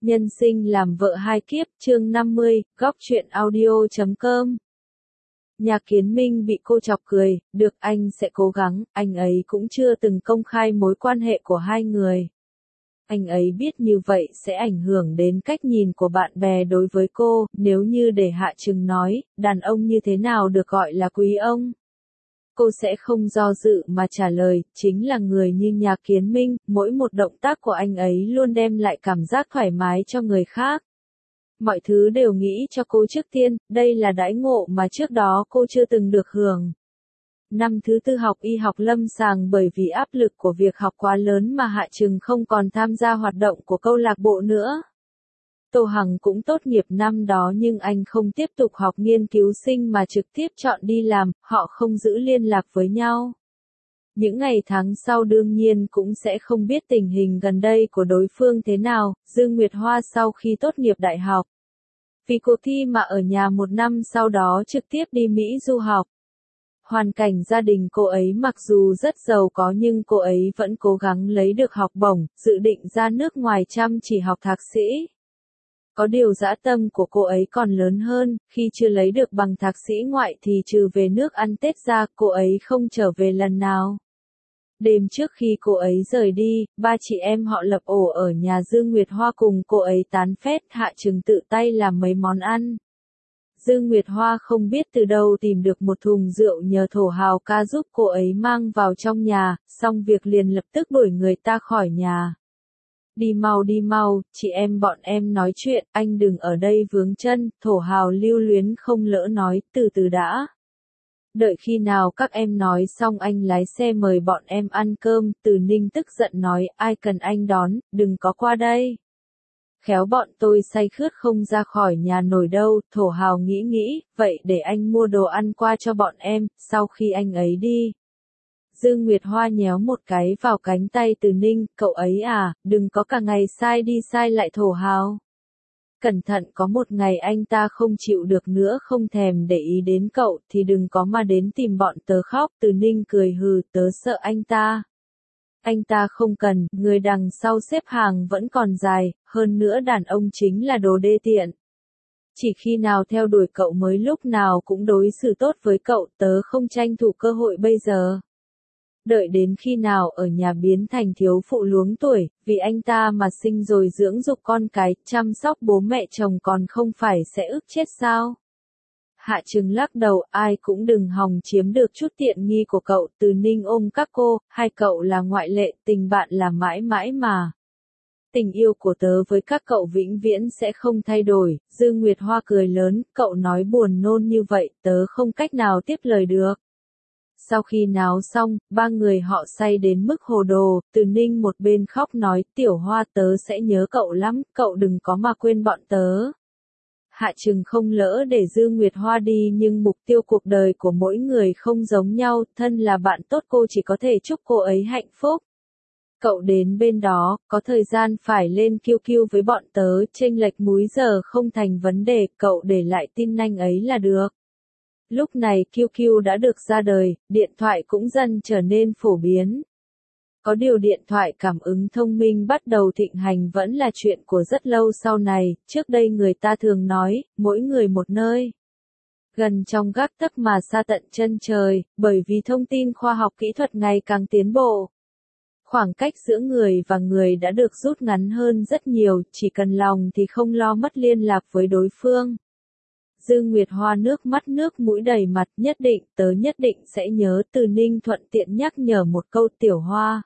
Nhân sinh làm vợ hai kiếp, chương 50, góc truyện audio.com. Nhà Kiến Minh bị cô chọc cười, được anh sẽ cố gắng, anh ấy cũng chưa từng công khai mối quan hệ của hai người. Anh ấy biết như vậy sẽ ảnh hưởng đến cách nhìn của bạn bè đối với cô, nếu như để Hạ Trừng nói, đàn ông như thế nào được gọi là quý ông. Cô sẽ không do dự mà trả lời, chính là người như Nhà Kiến Minh, mỗi một động tác của anh ấy luôn đem lại cảm giác thoải mái cho người khác. Mọi thứ đều nghĩ cho cô trước tiên, đây là đãi ngộ mà trước đó cô chưa từng được hưởng. Năm thứ tư học y học lâm sàng bởi vì áp lực của việc học quá lớn mà Hạ Trừng không còn tham gia hoạt động của câu lạc bộ nữa. Tô Hằng cũng tốt nghiệp năm đó nhưng anh không tiếp tục học nghiên cứu sinh mà trực tiếp chọn đi làm, họ không giữ liên lạc với nhau. Những ngày tháng sau đương nhiên cũng sẽ không biết tình hình gần đây của đối phương thế nào. Dương Nguyệt Hoa sau khi tốt nghiệp đại học, vì cuộc thi mà ở nhà một năm sau đó trực tiếp đi Mỹ du học. Hoàn cảnh gia đình cô ấy mặc dù rất giàu có nhưng cô ấy vẫn cố gắng lấy được học bổng, dự định ra nước ngoài chăm chỉ học thạc sĩ. Có điều dã tâm của cô ấy còn lớn hơn, khi chưa lấy được bằng thạc sĩ ngoại thì trừ về nước ăn Tết ra, cô ấy không trở về lần nào. Đêm trước khi cô ấy rời đi, ba chị em họ lập ổ ở nhà Dương Nguyệt Hoa cùng cô ấy tán phét, Hạ Trừng tự tay làm mấy món ăn. Dương Nguyệt Hoa không biết từ đâu tìm được một thùng rượu nhờ Thổ Hào ca giúp cô ấy mang vào trong nhà, xong việc liền lập tức đuổi người ta khỏi nhà. Đi mau, chị em bọn em nói chuyện, anh đừng ở đây vướng chân, Thổ Hào lưu luyến không lỡ nói, từ từ đã. Đợi khi nào các em nói xong anh lái xe mời bọn em ăn cơm, Từ Ninh tức giận nói, ai cần anh đón, đừng có qua đây. Khéo bọn tôi say khướt không ra khỏi nhà nổi đâu, Thổ Hào nghĩ, vậy để anh mua đồ ăn qua cho bọn em, sau khi anh ấy đi. Dương Nguyệt Hoa nhéo một cái vào cánh tay Từ Ninh, cậu ấy à, đừng có cả ngày sai đi sai lại Thổ Hào. Cẩn thận có một ngày anh ta không chịu được nữa không thèm để ý đến cậu thì đừng có mà đến tìm bọn tớ khóc. Từ Ninh cười hừ, tớ sợ anh ta. Anh ta không cần, người đằng sau xếp hàng vẫn còn dài, hơn nữa đàn ông chính là đồ đê tiện. Chỉ khi nào theo đuổi cậu mới lúc nào cũng đối xử tốt với cậu, tớ không tranh thủ cơ hội bây giờ. Đợi đến khi nào ở nhà biến thành thiếu phụ luống tuổi, vì anh ta mà sinh rồi dưỡng dục con cái, chăm sóc bố mẹ chồng còn không phải sẽ ức chết sao? Hạ Trừng lắc đầu, ai cũng đừng hòng chiếm được chút tiện nghi của cậu. Từ Ninh ôm các cô, hai cậu là ngoại lệ, tình bạn là mãi mãi mà. Tình yêu của tớ với các cậu vĩnh viễn sẽ không thay đổi. Dương Nguyệt Hoa cười lớn, cậu nói buồn nôn như vậy, tớ không cách nào tiếp lời được. Sau khi náo xong, ba người họ say đến mức hồ đồ, Từ Ninh một bên khóc nói, Tiểu Hoa tớ sẽ nhớ cậu lắm, cậu đừng có mà quên bọn tớ. Hạ Trừng không lỡ để Dương Nguyệt Hoa đi nhưng mục tiêu cuộc đời của mỗi người không giống nhau, thân là bạn tốt cô chỉ có thể chúc cô ấy hạnh phúc. Cậu đến bên đó, có thời gian phải lên QQ với bọn tớ, chênh lệch múi giờ không thành vấn đề, cậu để lại tin nhanh ấy là được. Lúc này QQ đã được ra đời, điện thoại cũng dần trở nên phổ biến. Có điều điện thoại cảm ứng thông minh bắt đầu thịnh hành vẫn là chuyện của rất lâu sau này, trước đây người ta thường nói, mỗi người một nơi. Gần trong gác tấc mà xa tận chân trời, bởi vì thông tin khoa học kỹ thuật ngày càng tiến bộ. Khoảng cách giữa người và người đã được rút ngắn hơn rất nhiều, chỉ cần lòng thì không lo mất liên lạc với đối phương. Dương Nguyệt Hoa nước mắt nước mũi đầy mặt, tớ nhất định sẽ nhớ. Từ Ninh thuận tiện nhắc nhở một câu, Tiểu Hoa.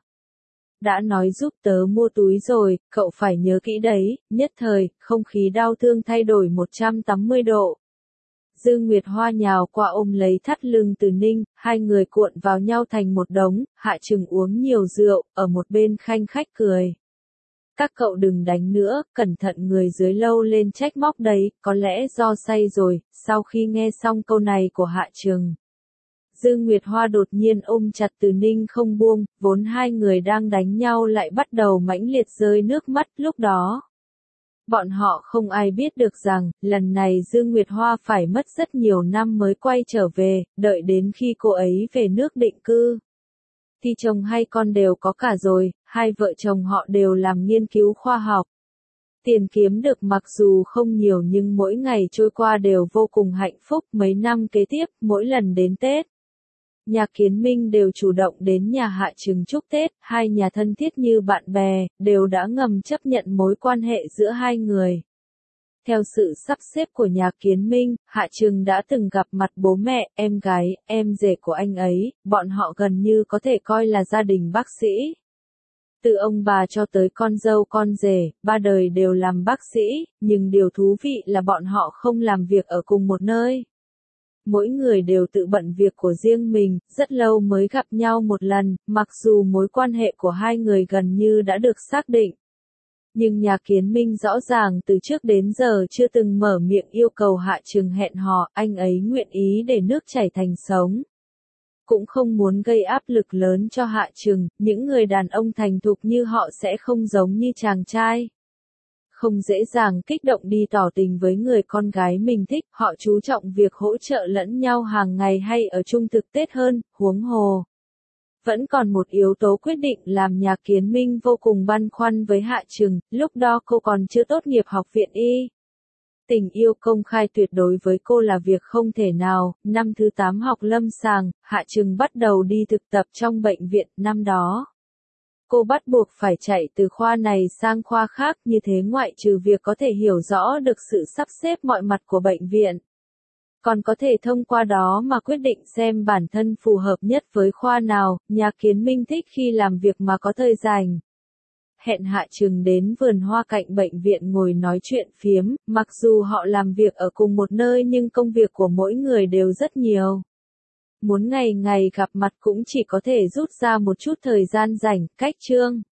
Đã nói giúp tớ mua túi rồi, cậu phải nhớ kỹ đấy. Nhất thời, không khí đau thương thay đổi 180 độ. Dương Nguyệt Hoa nhào qua ôm lấy thắt lưng Từ Ninh, hai người cuộn vào nhau thành một đống. Hạ Trừng uống nhiều rượu, ở một bên khanh khách cười. Các cậu đừng đánh nữa, cẩn thận người dưới lâu lên trách móc đấy, có lẽ do say rồi. Sau khi nghe xong câu này của Hạ Trừng, Dương Nguyệt Hoa đột nhiên ôm chặt Từ Ninh không buông, vốn hai người đang đánh nhau lại bắt đầu mãnh liệt rơi nước mắt. Lúc đó, bọn họ không ai biết được rằng, lần này Dương Nguyệt Hoa phải mất rất nhiều năm mới quay trở về, đợi đến khi cô ấy về nước định cư. Thì chồng hay con đều có cả rồi, hai vợ chồng họ đều làm nghiên cứu khoa học. Tiền kiếm được mặc dù không nhiều nhưng mỗi ngày trôi qua đều vô cùng hạnh phúc. Mấy năm kế tiếp, mỗi lần đến Tết, nhà Kiến Minh đều chủ động đến nhà Hạ Trừng chúc Tết, hai nhà thân thiết như bạn bè, đều đã ngầm chấp nhận mối quan hệ giữa hai người. Theo sự sắp xếp của nhà Kiến Minh, Hạ Trừng đã từng gặp mặt bố mẹ, em gái, em rể của anh ấy, bọn họ gần như có thể coi là gia đình bác sĩ. Từ ông bà cho tới con dâu con rể, ba đời đều làm bác sĩ, nhưng điều thú vị là bọn họ không làm việc ở cùng một nơi. Mỗi người đều tự bận việc của riêng mình, rất lâu mới gặp nhau một lần, mặc dù mối quan hệ của hai người gần như đã được xác định. Nhưng nhà Kiến Minh rõ ràng từ trước đến giờ chưa từng mở miệng yêu cầu Hạ Trừng hẹn hò, anh ấy nguyện ý để nước chảy thành sông. Cũng không muốn gây áp lực lớn cho Hạ Trừng, những người đàn ông thành thục như họ sẽ không giống như chàng trai. Không dễ dàng kích động đi tỏ tình với người con gái mình thích, họ chú trọng việc hỗ trợ lẫn nhau hàng ngày hay ở chung thực Tết hơn, huống hồ. Vẫn còn một yếu tố quyết định làm nhà Kiến Minh vô cùng băn khoăn với Hạ Trừng, lúc đó cô còn chưa tốt nghiệp học viện y. Tình yêu công khai tuyệt đối với cô là việc không thể nào. Năm thứ 8 học lâm sàng, Hạ Trừng bắt đầu đi thực tập trong bệnh viện. Năm đó, cô bắt buộc phải chạy từ khoa này sang khoa khác, như thế ngoại trừ việc có thể hiểu rõ được sự sắp xếp mọi mặt của bệnh viện, còn có thể thông qua đó mà quyết định xem bản thân phù hợp nhất với khoa nào. Nhà Kiến Minh thích khi làm việc mà có thời rảnh. Hẹn Hạ Trừng đến vườn hoa cạnh bệnh viện ngồi nói chuyện phiếm, mặc dù họ làm việc ở cùng một nơi nhưng công việc của mỗi người đều rất nhiều. Muốn ngày ngày gặp mặt cũng chỉ có thể rút ra một chút thời gian rảnh, cách trương.